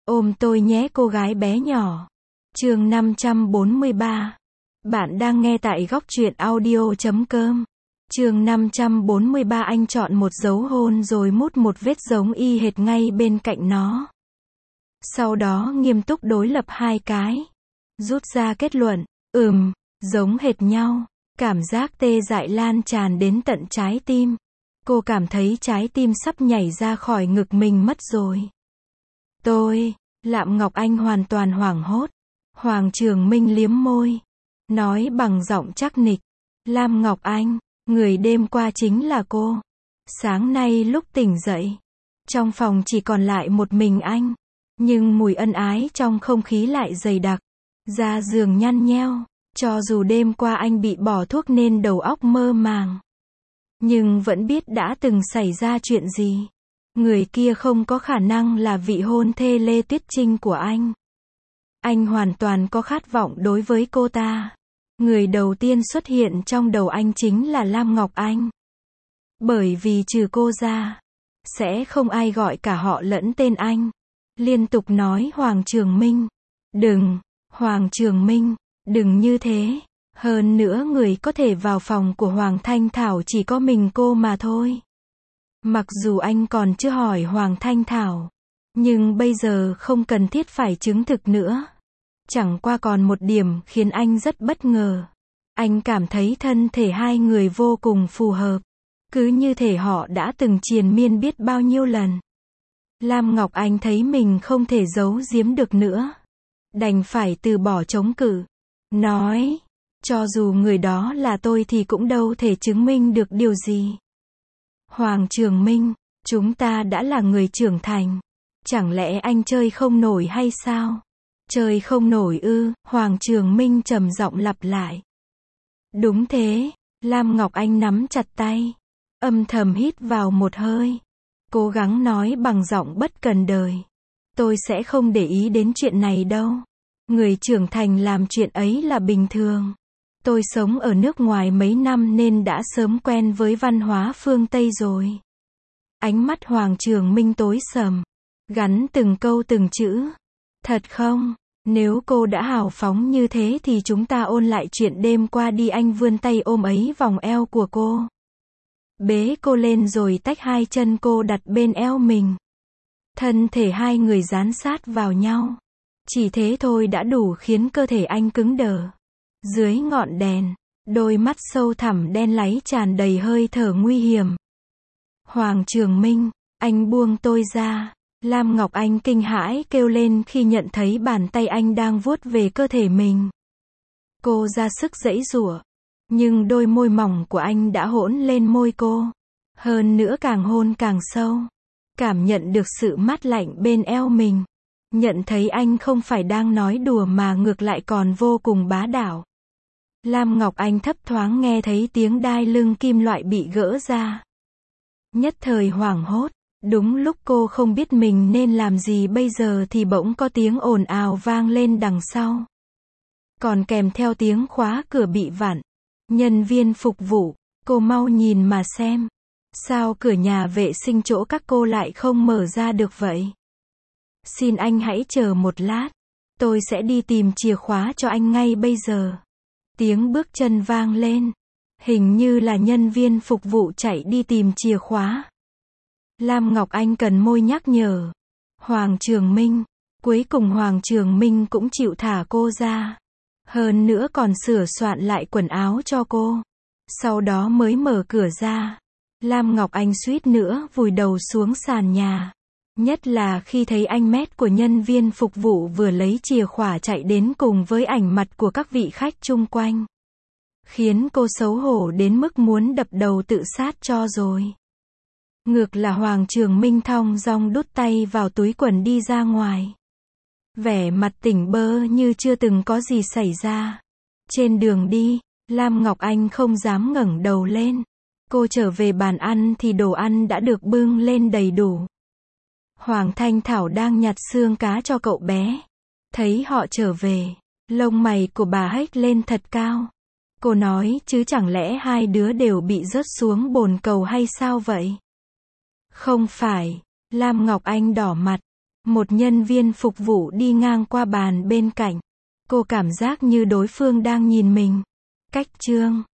Ôm tôi nhé cô gái bé nhỏ. Chương 543. Bạn đang nghe tại góc truyện audio.com. Chương 543. Anh chọn một dấu hôn rồi mút một vết giống y hệt ngay bên cạnh nó. Sau đó nghiêm túc đối lập hai cái. Rút ra kết luận, giống hệt nhau. Cảm giác tê dại lan tràn đến tận trái tim. Cô cảm thấy trái tim sắp nhảy ra khỏi ngực mình mất rồi. Lạm Ngọc Anh hoàn toàn hoảng hốt. Hoàng Trường Minh liếm môi, nói bằng giọng chắc nịch. Lam Ngọc Anh, người đêm qua chính là cô. Sáng nay lúc tỉnh dậy, trong phòng chỉ còn lại một mình anh. Nhưng mùi ân ái trong không khí lại dày đặc. Da giường nhăn nheo, cho dù đêm qua anh bị bỏ thuốc nên đầu óc mơ màng. Nhưng vẫn biết đã từng xảy ra chuyện gì. Người kia không có khả năng là vị hôn thê Lê Tuyết Trinh của anh. Anh hoàn toàn có khát vọng đối với cô ta. Người đầu tiên xuất hiện trong đầu anh chính là Lam Ngọc Anh. Bởi vì trừ cô ra, sẽ không ai gọi cả họ lẫn tên anh. Liên tục nói Hoàng Trường Minh. Đừng, Hoàng Trường Minh, đừng như thế. Hơn nữa người có thể vào phòng của Hoàng Thanh Thảo chỉ có mình cô mà thôi. Mặc dù anh còn chưa hỏi Hoàng Thanh Thảo, nhưng bây giờ không cần thiết phải chứng thực nữa. Chẳng qua còn một điểm khiến anh rất bất ngờ. Anh cảm thấy thân thể hai người vô cùng phù hợp. Cứ như thể họ đã từng triền miên biết bao nhiêu lần. Lam Ngọc Anh thấy mình không thể giấu giếm được nữa. Đành phải từ bỏ chống cự. Nói, cho dù người đó là tôi thì cũng đâu thể chứng minh được điều gì. Hoàng Trường Minh, chúng ta đã là người trưởng thành. Chẳng lẽ anh chơi không nổi hay sao? Chơi không nổi ư? Hoàng Trường Minh trầm giọng lặp lại. Đúng thế, Lam Ngọc Anh nắm chặt tay, âm thầm hít vào một hơi, cố gắng nói bằng giọng bất cần đời. Tôi sẽ không để ý đến chuyện này đâu. Người trưởng thành làm chuyện ấy là bình thường. Tôi sống ở nước ngoài mấy năm nên đã sớm quen với văn hóa phương Tây rồi. Ánh mắt Hoàng Trường Minh tối sầm, gắn từng câu từng chữ. Thật không? Nếu cô đã hào phóng như thế thì chúng ta ôn lại chuyện đêm qua đi. Anh vươn tay ôm lấy vòng eo của cô. Bế cô lên rồi tách hai chân cô đặt bên eo mình. Thân thể hai người dán sát vào nhau. Chỉ thế thôi đã đủ khiến cơ thể anh cứng đờ. Dưới ngọn đèn, đôi mắt sâu thẳm đen láy tràn đầy hơi thở nguy hiểm. Hoàng Trường Minh, anh buông tôi ra. Lam Ngọc Anh kinh hãi kêu lên khi nhận thấy bàn tay anh đang vuốt về cơ thể mình. Cô ra sức giãy giụa, nhưng đôi môi mỏng của anh đã hỗn lên môi cô. Hơn nữa càng hôn càng sâu. Cảm nhận được sự mát lạnh bên eo mình. Nhận thấy anh không phải đang nói đùa mà ngược lại còn vô cùng bá đạo. Lam Ngọc Anh thấp thoáng nghe thấy tiếng đai lưng kim loại bị gỡ ra. Nhất thời hoảng hốt. Đúng lúc cô không biết mình nên làm gì bây giờ thì bỗng có tiếng ồn ào vang lên đằng sau. Còn kèm theo tiếng khóa cửa bị vặn. Nhân viên phục vụ, cô mau nhìn mà xem. Sao cửa nhà vệ sinh chỗ các cô lại không mở ra được vậy? Xin anh hãy chờ một lát. Tôi sẽ đi tìm chìa khóa cho anh ngay bây giờ. Tiếng bước chân vang lên. Hình như là nhân viên phục vụ chạy đi tìm chìa khóa. Lam Ngọc Anh cần môi nhắc nhở. Hoàng Trường Minh. Cuối cùng Hoàng Trường Minh cũng chịu thả cô ra. Hơn nữa còn sửa soạn lại quần áo cho cô. Sau đó mới mở cửa ra. Lam Ngọc Anh suýt nữa vùi đầu xuống sàn nhà. Nhất là khi thấy anh mét của nhân viên phục vụ vừa lấy chìa khóa chạy đến cùng với ảnh mặt của các vị khách chung quanh. Khiến cô xấu hổ đến mức muốn đập đầu tự sát cho rồi. Ngược là Hoàng Trường Minh thong dong đút tay vào túi quần đi ra ngoài. Vẻ mặt tỉnh bơ như chưa từng có gì xảy ra. Trên đường đi, Lam Ngọc Anh không dám ngẩng đầu lên. Cô trở về bàn ăn thì đồ ăn đã được bưng lên đầy đủ. Hoàng Thanh Thảo đang nhặt xương cá cho cậu bé. Thấy họ trở về, lông mày của bà hếch lên thật cao. Cô nói chứ chẳng lẽ hai đứa đều bị rớt xuống bồn cầu hay sao vậy? Không phải. Lam Ngọc Anh đỏ mặt. Một nhân viên phục vụ đi ngang qua bàn bên cạnh. Cô cảm giác như đối phương đang nhìn mình. Cách chương